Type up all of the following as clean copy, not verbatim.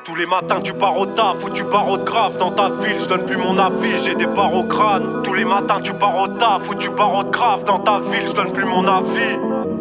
Tous les matins tu pars au taf ou tu pars au grave dans ta ville, je donne plus mon avis, j'ai des barres au crâne. Tous les matins tu pars au taf ou tu pars au grave dans ta ville, je donne plus mon avis.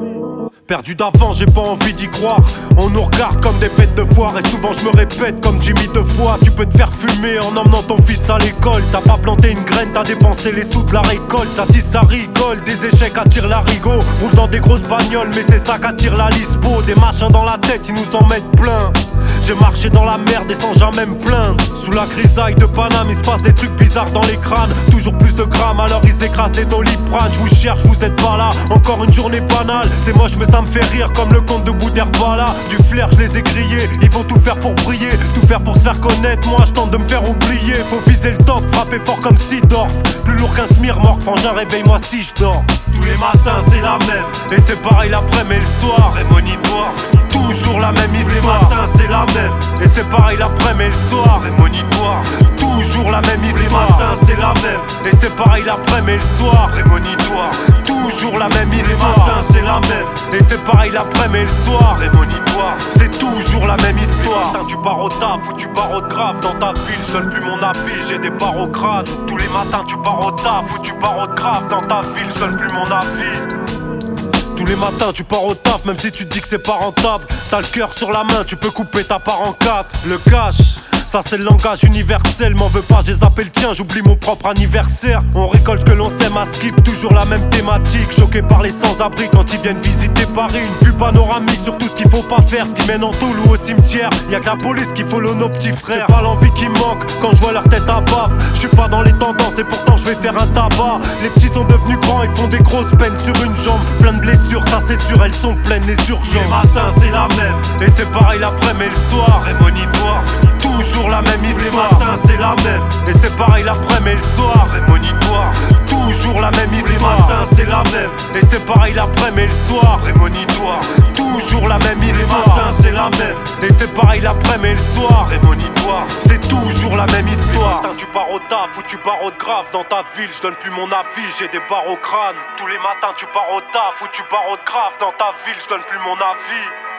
Perdu d'avant, j'ai pas envie d'y croire. On nous regarde comme des bêtes de foire. Et souvent je me répète comme Jimmy deux fois. Tu peux te faire fumer en emmenant ton fils à l'école. T'as pas planté une graine, t'as dépensé les sous de la récolte. Ça tisse, ça rigole, des échecs attirent l'arigot. Roule dans des grosses bagnoles, mais c'est ça qu'attire la lispo. Des machins dans la tête, ils nous en mettent plein. J'ai marché dans la merde et sans jamais me plaindre. Sous la grisaille de Paname, il se passe des trucs bizarres dans les crânes. Toujours plus de grammes, alors ils écrasent des doliprane. Je vous cherche, vous êtes pas là, encore une journée banale. C'est moche mais ça me fait rire comme le conte de Boudherbala. Du flair, je les ai grillés, ils vont tout faire pour briller. Tout faire pour se faire connaître, moi je tente de me faire oublier. Faut viser le top, frapper fort comme Sidorf. Plus lourd qu'un smirmorque, frangin réveille-moi si je dors. Tous les matins c'est la même, et c'est pareil l'après-midi et le soir. Et monitoire, toujours la même histoire. Tous les matins c'est la même, et c'est pareil l'après-midi et le soir. Et monitoire, toujours la même histoire. Tous les matins c'est la même, et c'est pareil l'après-midi et le soir. Et monitoire, toujours la même histoire. Tous les matins c'est la même, et c'est pareil l'après-midi et le soir. Et monitoire, c'est toujours la même histoire. Tous les matins tu pars au taf ou tu pars au grave dans ta ville, je donne plus mon avis, j'ai des barres au crâne. Tous les matins tu pars au taf ou tu pars au grave dans ta ville, je donne plus mon avis. Tous les matins tu pars au taf, même si tu te dis que c'est pas rentable. T'as le cœur sur la main, tu peux couper ta part en quatre. Le cash, ça c'est le langage universel. M'en veux pas, j'ai zappé le tien, j'oublie mon propre anniversaire. On récolte ce que l'on sème à skip, toujours la même thématique. Choqué par les sans-abri quand ils viennent visiter Paris. Une vue panoramique sur tout ce qu'il faut pas faire, ce qui mène en tôle ou au cimetière. Y'a que la police qui follow nos petits frères. C'est pas l'envie qui me manque quand je vois leur tête à baffe. Je suis pas dans les tendances et pourtant je vais faire un tabac. Les petits sont devenus grands, ils font des grosses peines sur une jambe. Plein de blessures, ça c'est sûr, elles sont pleines les urgences. Les matins c'est la même, et c'est pareil l'après-midi et le soir. Et monitoire, toujours la même histoire. Les matins c'est la même, et c'est pareil l'après-midi et le soir. Et monitoire, toujours la même histoire. Les matins c'est la même, et c'est pareil l'après-midi et le soir. Et monitoire, toujours la même histoire. Les matins c'est la même, et c'est pareil l'après-midi et le soir. Et monitoire, c'est toujours la même histoire. Les matins tu pars au taf ou tu pars au grave dans ta ville, je donne plus mon avis, j'ai des barres au crâne. Tous les matins tu pars au taf ou tu pars au grave dans ta ville, je donne plus mon avis.